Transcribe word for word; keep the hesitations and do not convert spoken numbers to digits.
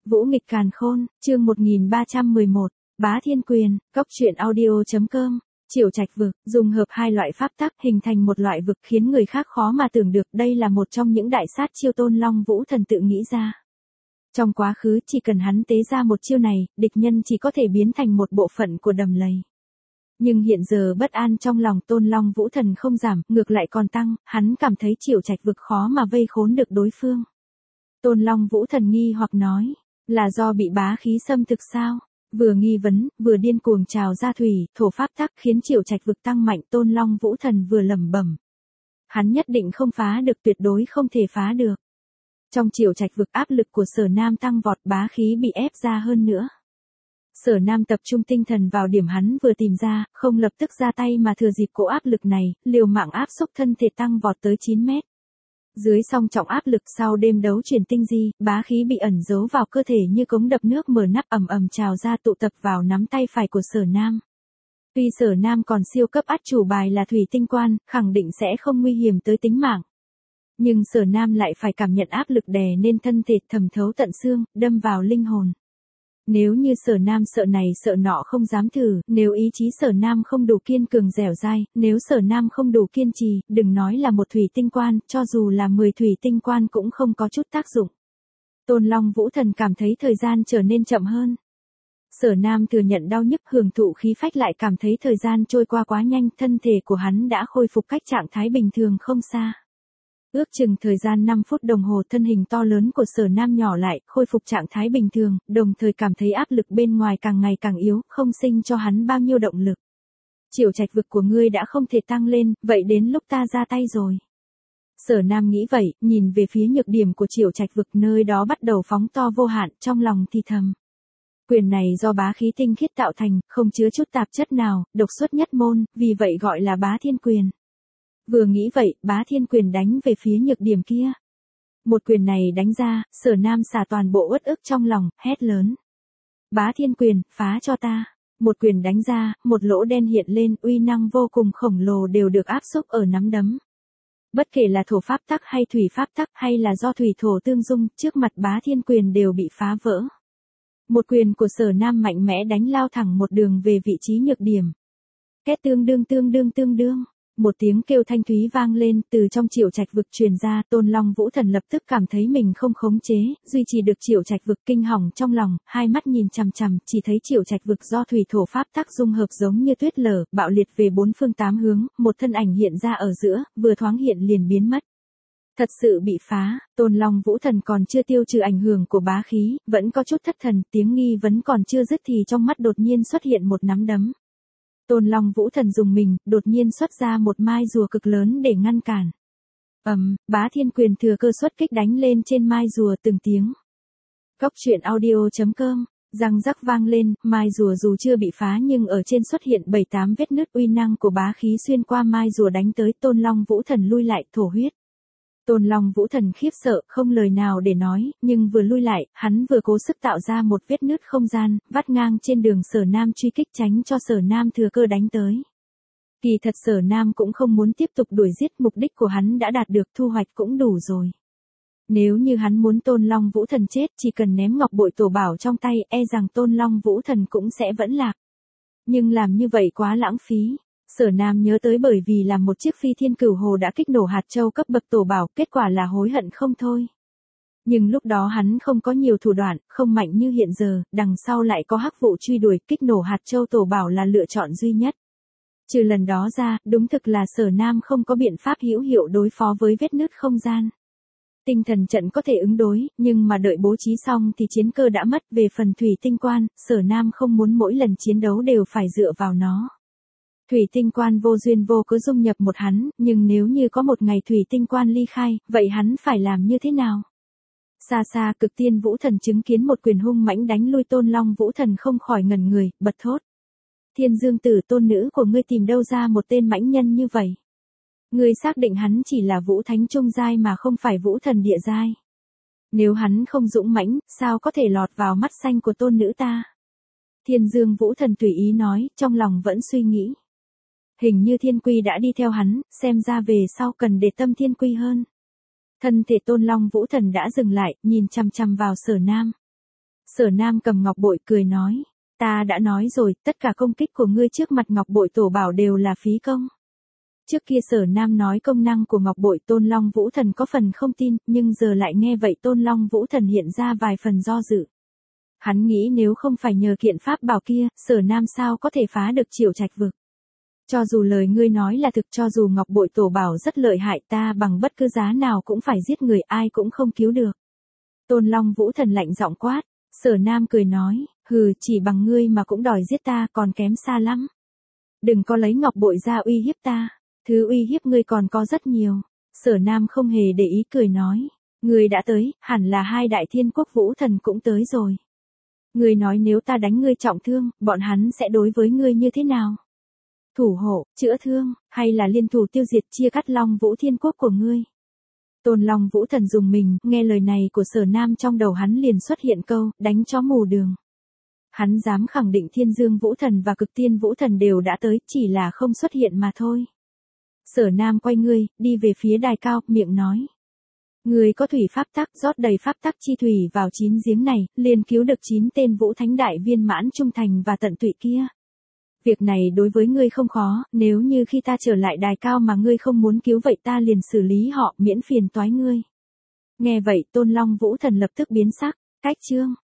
Vũ nghịch càn khôn, chương một nghìn ba trăm mười một, Bá Thiên Quyền, Cốc truyện audio.com. Triệu Trạch vực, dùng hợp hai loại pháp tắc hình thành một loại vực khiến người khác khó mà tưởng được, đây là một trong những đại sát chiêu Tôn Long Vũ Thần tự nghĩ ra. Trong quá khứ chỉ cần hắn tế ra một chiêu này, địch nhân chỉ có thể biến thành một bộ phận của đầm lầy. Nhưng hiện giờ bất an trong lòng Tôn Long Vũ Thần không giảm, ngược lại còn tăng, hắn cảm thấy Triệu Trạch vực khó mà vây khốn được đối phương. Tôn Long Vũ Thần nghi hoặc nói, là do bị bá khí xâm thực sao? Vừa nghi vấn, vừa điên cuồng trào ra thủy, thổ pháp tắc khiến Triệu Trạch vực tăng mạnh. Tôn Long Vũ Thần vừa lẩm bẩm, hắn nhất định không phá được, tuyệt đối không thể phá được. Trong Triệu Trạch vực áp lực của Sở Nam tăng vọt, bá khí bị ép ra hơn nữa. Sở Nam tập trung tinh thần vào điểm hắn vừa tìm ra, không lập tức ra tay mà thừa dịp cỗ áp lực này, liều mạng áp xúc thân thể tăng vọt tới chín mét. Dưới song trọng áp lực sau đêm đấu chuyển tinh di, bá khí bị ẩn giấu vào cơ thể như cống đập nước mở nắp ầm ầm trào ra tụ tập vào nắm tay phải của Sở Nam. Tuy Sở Nam còn siêu cấp át chủ bài là thủy tinh quan, khẳng định sẽ không nguy hiểm tới tính mạng. Nhưng Sở Nam lại phải cảm nhận áp lực đè nên thân thể thẩm thấu tận xương, đâm vào linh hồn. Nếu như Sở Nam sợ này sợ nọ không dám thử, nếu ý chí Sở Nam không đủ kiên cường dẻo dai, nếu Sở Nam không đủ kiên trì, đừng nói là một thủy tinh quan, cho dù là mười thủy tinh quan cũng không có chút tác dụng. Tôn Long Vũ Thần cảm thấy thời gian trở nên chậm hơn. Sở Nam thừa nhận đau nhức hưởng thụ khí phách lại cảm thấy thời gian trôi qua quá nhanh, thân thể của hắn đã khôi phục cách trạng thái bình thường không xa. Ước chừng thời gian năm phút đồng hồ, thân hình to lớn của Sở Nam nhỏ lại, khôi phục trạng thái bình thường, đồng thời cảm thấy áp lực bên ngoài càng ngày càng yếu, không sinh cho hắn bao nhiêu động lực. Triệu Trạch vực của ngươi đã không thể tăng lên, vậy đến lúc ta ra tay rồi. Sở Nam nghĩ vậy, nhìn về phía nhược điểm của Triệu Trạch vực, nơi đó bắt đầu phóng to vô hạn, trong lòng thì thầm. Quyền này do bá khí tinh khiết tạo thành, không chứa chút tạp chất nào, độc xuất nhất môn, vì vậy gọi là Bá Thiên Quyền. Vừa nghĩ vậy, Bá Thiên Quyền đánh về phía nhược điểm kia. Một quyền này đánh ra, Sở Nam xả toàn bộ uất ức trong lòng, hét lớn. Bá Thiên Quyền, phá cho ta. Một quyền đánh ra, một lỗ đen hiện lên, uy năng vô cùng khổng lồ đều được áp xúc ở nắm đấm. Bất kể là thổ pháp tắc hay thủy pháp tắc hay là do thủy thổ tương dung, trước mặt Bá Thiên Quyền đều bị phá vỡ. Một quyền của Sở Nam mạnh mẽ đánh lao thẳng một đường về vị trí nhược điểm. Két tương đương tương đương tương đương. Một tiếng kêu thanh thúy vang lên, từ trong Triệu Trạch vực truyền ra. Tôn Long Vũ Thần lập tức cảm thấy mình không khống chế, duy trì được Triệu Trạch vực, kinh hỏng trong lòng, hai mắt nhìn chằm chằm, chỉ thấy Triệu Trạch vực do thủy thổ pháp tắc dung hợp giống như tuyết lở, bạo liệt về bốn phương tám hướng, một thân ảnh hiện ra ở giữa, vừa thoáng hiện liền biến mất. Thật sự bị phá. Tôn Long Vũ Thần còn chưa tiêu trừ ảnh hưởng của bá khí, vẫn có chút thất thần, tiếng nghi vấn còn chưa dứt thì trong mắt đột nhiên xuất hiện một nắm đấm. Tôn Long Vũ Thần dùng mình, đột nhiên xuất ra một mai rùa cực lớn để ngăn cản. Ầm, um, Bá Thiên Quyền thừa cơ xuất kích đánh lên trên mai rùa từng tiếng. Cốc truyện audio.com, răng rắc vang lên, mai rùa dù chưa bị phá nhưng ở trên xuất hiện bảy tám vết nứt, uy năng của bá khí xuyên qua mai rùa đánh tới. Tôn Long Vũ Thần lui lại, thổ huyết. Tôn Long Vũ Thần khiếp sợ, không lời nào để nói, nhưng vừa lui lại, hắn vừa cố sức tạo ra một vết nứt không gian, vắt ngang trên đường Sở Nam truy kích, tránh cho Sở Nam thừa cơ đánh tới. Kỳ thật Sở Nam cũng không muốn tiếp tục đuổi giết, mục đích của hắn đã đạt được, thu hoạch cũng đủ rồi. Nếu như hắn muốn Tôn Long Vũ Thần chết, chỉ cần ném ngọc bội tổ bảo trong tay, e rằng Tôn Long Vũ Thần cũng sẽ vẫn lạc. Nhưng làm như vậy quá lãng phí. Sở Nam nhớ tới bởi vì làm một chiếc phi thiên cửu hồ đã kích nổ hạt châu cấp bậc tổ bảo, kết quả là hối hận không thôi. Nhưng lúc đó hắn không có nhiều thủ đoạn, không mạnh như hiện giờ, đằng sau lại có hắc vụ truy đuổi, kích nổ hạt châu tổ bảo là lựa chọn duy nhất. Trừ lần đó ra, đúng thực là Sở Nam không có biện pháp hữu hiệu đối phó với vết nứt không gian. Tinh thần trận có thể ứng đối, nhưng mà đợi bố trí xong thì chiến cơ đã mất. Về phần thủy tinh quan, Sở Nam không muốn mỗi lần chiến đấu đều phải dựa vào nó. Thủy tinh quan vô duyên vô cớ dung nhập một hắn, nhưng nếu như có một ngày thủy tinh quan ly khai, vậy hắn phải làm như thế nào? Xa xa Cực Tiên Vũ Thần chứng kiến một quyền hung mãnh đánh lui Tôn Long Vũ Thần không khỏi ngẩn người, bật thốt. Thiên Dương Tử, tôn nữ của ngươi tìm đâu ra một tên mãnh nhân như vậy? Ngươi xác định hắn chỉ là Vũ Thánh trung giai mà không phải Vũ Thần địa giai. Nếu hắn không dũng mãnh, sao có thể lọt vào mắt xanh của tôn nữ ta? Thiên Dương Vũ Thần tùy ý nói, trong lòng vẫn suy nghĩ. Hình như Thiên Quy đã đi theo hắn, xem ra về sau cần để tâm Thiên Quy hơn. Thân thể Tôn Long Vũ Thần đã dừng lại, nhìn chằm chằm vào Sở Nam. Sở Nam cầm ngọc bội cười nói, ta đã nói rồi, tất cả công kích của ngươi trước mặt ngọc bội tổ bảo đều là phí công. Trước kia Sở Nam nói công năng của ngọc bội Tôn Long Vũ Thần có phần không tin, nhưng giờ lại nghe vậy Tôn Long Vũ Thần hiện ra vài phần do dự. Hắn nghĩ nếu không phải nhờ kiện pháp bảo kia, Sở Nam sao có thể phá được Triệu Trạch vực. Cho dù lời ngươi nói là thực, cho dù ngọc bội tổ bảo rất lợi hại, ta bằng bất cứ giá nào cũng phải giết người, ai cũng không cứu được. Tôn Long Vũ Thần lạnh giọng quát. Sở Nam cười nói, hừ, chỉ bằng ngươi mà cũng đòi giết ta, còn kém xa lắm. Đừng có lấy ngọc bội ra uy hiếp ta, thứ uy hiếp ngươi còn có rất nhiều. Sở Nam không hề để ý cười nói, ngươi đã tới, hẳn là hai đại thiên quốc vũ thần cũng tới rồi. Ngươi nói nếu ta đánh ngươi trọng thương, bọn hắn sẽ đối với ngươi như thế nào? Thủ hộ, chữa thương, hay là liên thủ tiêu diệt chia cắt Long Vũ thiên quốc của ngươi? Tôn Long Vũ Thần dùng mình, nghe lời này của Sở Nam trong đầu hắn liền xuất hiện câu, đánh chó mù đường. Hắn dám khẳng định Thiên Dương Vũ Thần và Cực Tiên Vũ Thần đều đã tới, chỉ là không xuất hiện mà thôi. Sở Nam quay ngươi, đi về phía đài cao, miệng nói. Ngươi có thủy pháp tắc, rót đầy pháp tắc chi thủy vào chín giếng này, liền cứu được chín tên Vũ Thánh Đại viên mãn trung thành và tận tụy kia. Việc này đối với ngươi không khó, nếu như khi ta trở lại đài cao mà ngươi không muốn cứu vậy ta liền xử lý họ, miễn phiền toái ngươi. Nghe vậy Tôn Long Vũ Thần lập tức biến sắc, cách chương.